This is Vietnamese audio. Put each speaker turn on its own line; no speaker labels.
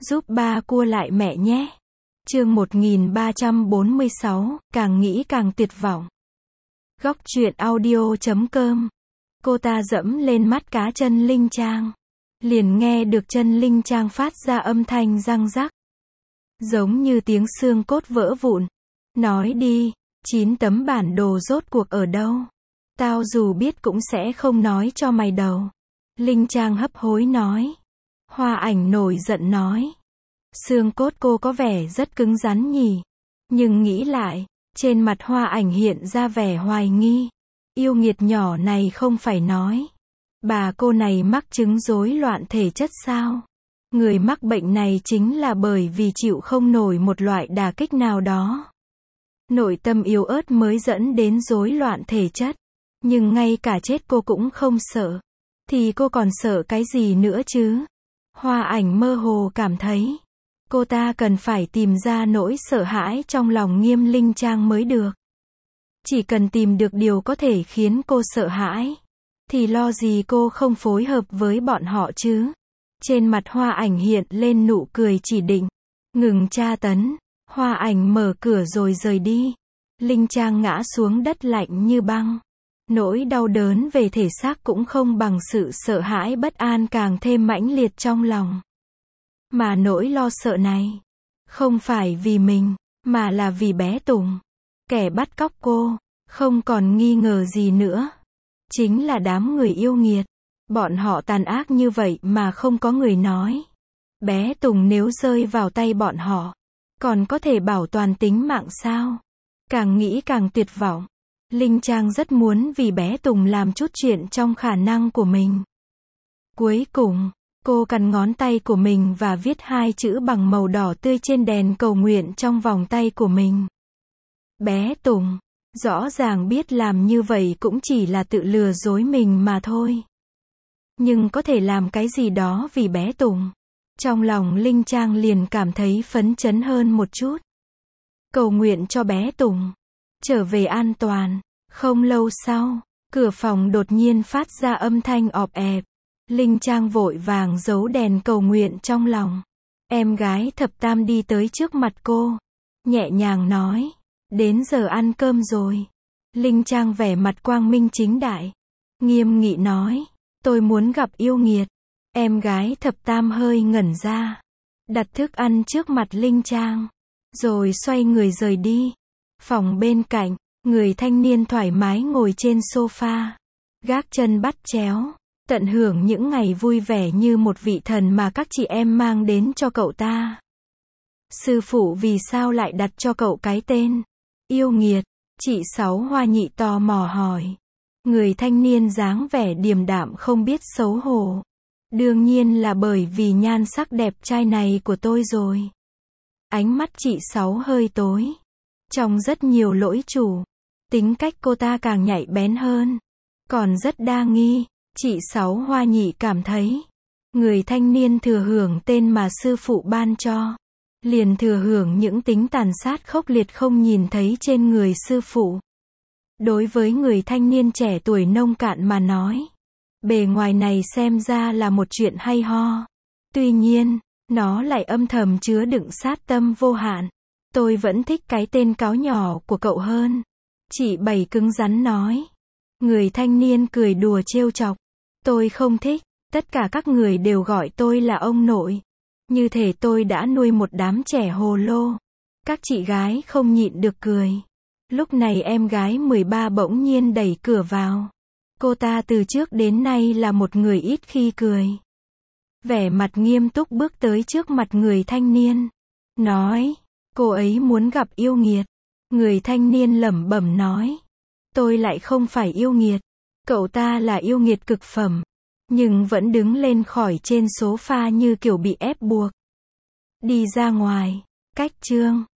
Giúp ba cua lại mẹ nhé. Chương 1346, càng nghĩ càng tuyệt vọng. Góc truyện audio.com. Cô ta dẫm lên mắt cá chân Linh Trang. Liền nghe được chân Linh Trang phát ra âm thanh răng rắc. Giống như tiếng xương cốt vỡ vụn. Nói đi, 9 tấm bản đồ rốt cuộc ở đâu? Tao dù biết cũng sẽ không nói cho mày đâu. Linh Trang hấp hối nói. Hoa Ảnh nổi giận nói. Xương cốt cô có vẻ rất cứng rắn nhỉ. Nhưng nghĩ lại, trên mặt Hoa Ảnh hiện ra vẻ hoài nghi. Yêu nghiệt nhỏ này không phải nói. Bà cô này mắc chứng rối loạn thể chất sao? Người mắc bệnh này chính là bởi vì chịu không nổi một loại đả kích nào đó. Nội tâm yếu ớt mới dẫn đến rối loạn thể chất. Nhưng ngay cả chết cô cũng không sợ. Thì cô còn sợ cái gì nữa chứ? Hoa Ảnh mơ hồ cảm thấy. Cô ta cần phải tìm ra nỗi sợ hãi trong lòng Nghiêm Linh Trang mới được. Chỉ cần tìm được điều có thể khiến cô sợ hãi. Thì lo gì cô không phối hợp với bọn họ chứ? Trên mặt Hoa Ảnh hiện lên nụ cười chỉ định. Ngừng tra tấn. Hoa Ảnh mở cửa rồi rời đi. Linh Trang ngã xuống đất lạnh như băng. Nỗi đau đớn về thể xác cũng không bằng sự sợ hãi bất an càng thêm mãnh liệt trong lòng. Mà nỗi lo sợ này, không phải vì mình, mà là vì bé Tùng. Kẻ bắt cóc cô, không còn nghi ngờ gì nữa. Chính là đám người yêu nghiệt. Bọn họ tàn ác như vậy mà không có người nói. Bé Tùng nếu rơi vào tay bọn họ, còn có thể bảo toàn tính mạng sao? Càng nghĩ càng tuyệt vọng. Linh Trang rất muốn vì bé Tùng làm chút chuyện trong khả năng của mình. Cuối cùng, cô cắn ngón tay của mình và viết 2 chữ bằng màu đỏ tươi trên đèn cầu nguyện trong vòng tay của mình. Bé Tùng, rõ ràng biết làm như vậy cũng chỉ là tự lừa dối mình mà thôi. Nhưng có thể làm cái gì đó vì bé Tùng. Trong lòng Linh Trang liền cảm thấy phấn chấn hơn một chút. Cầu nguyện cho bé Tùng trở về an toàn. Không lâu sau, cửa phòng đột nhiên phát ra âm thanh ọp ẹp. Linh Trang vội vàng giấu đèn cầu nguyện trong lòng. Em gái Thập Tam đi tới trước mặt cô, nhẹ nhàng nói, đến giờ ăn cơm rồi. Linh Trang vẻ mặt quang minh chính đại, nghiêm nghị nói, tôi muốn gặp yêu nghiệt. Em gái Thập Tam hơi ngẩn ra, đặt thức ăn trước mặt Linh Trang, rồi xoay người rời đi. Phòng bên cạnh, người thanh niên thoải mái ngồi trên sofa, gác chân bắt chéo, tận hưởng những ngày vui vẻ như một vị thần mà các chị em mang đến cho cậu ta. Sư phụ vì sao lại đặt cho cậu cái tên yêu nghiệt? Chị Sáu Hoa Nhị tò mò hỏi. Người thanh niên dáng vẻ điềm đạm không biết xấu hổ. Đương nhiên là bởi vì nhan sắc đẹp trai này của tôi rồi. Ánh mắt chị Sáu hơi tối, trong rất nhiều lỗi chủ. Tính cách cô ta càng nhạy bén hơn, còn rất đa nghi. Chị Sáu Hoa Nhị cảm thấy, người thanh niên thừa hưởng tên mà sư phụ ban cho, liền thừa hưởng những tính tàn sát khốc liệt không nhìn thấy trên người sư phụ. Đối với người thanh niên trẻ tuổi nông cạn mà nói, bề ngoài này xem ra là một chuyện hay ho. Tuy nhiên, nó lại âm thầm chứa đựng sát tâm vô hạn. Tôi vẫn thích cái tên cáo nhỏ của cậu hơn. Chị Bảy cứng rắn nói. Người thanh niên cười đùa trêu chọc. Tôi không thích, tất cả các người đều gọi tôi là ông nội. Như thể tôi đã nuôi một đám trẻ hồ lô. Các chị gái không nhịn được cười. Lúc này em gái 13 bỗng nhiên đẩy cửa vào. Cô ta từ trước đến nay là một người ít khi cười. Vẻ mặt nghiêm túc bước tới trước mặt người thanh niên. Nói, cô ấy muốn gặp yêu nghiệt. Người thanh niên lẩm bẩm nói. Tôi lại không phải yêu nghiệt. Cậu ta là yêu nghiệt cực phẩm. Nhưng vẫn đứng lên khỏi trên sofa như kiểu bị ép buộc. Đi ra ngoài. Cách chương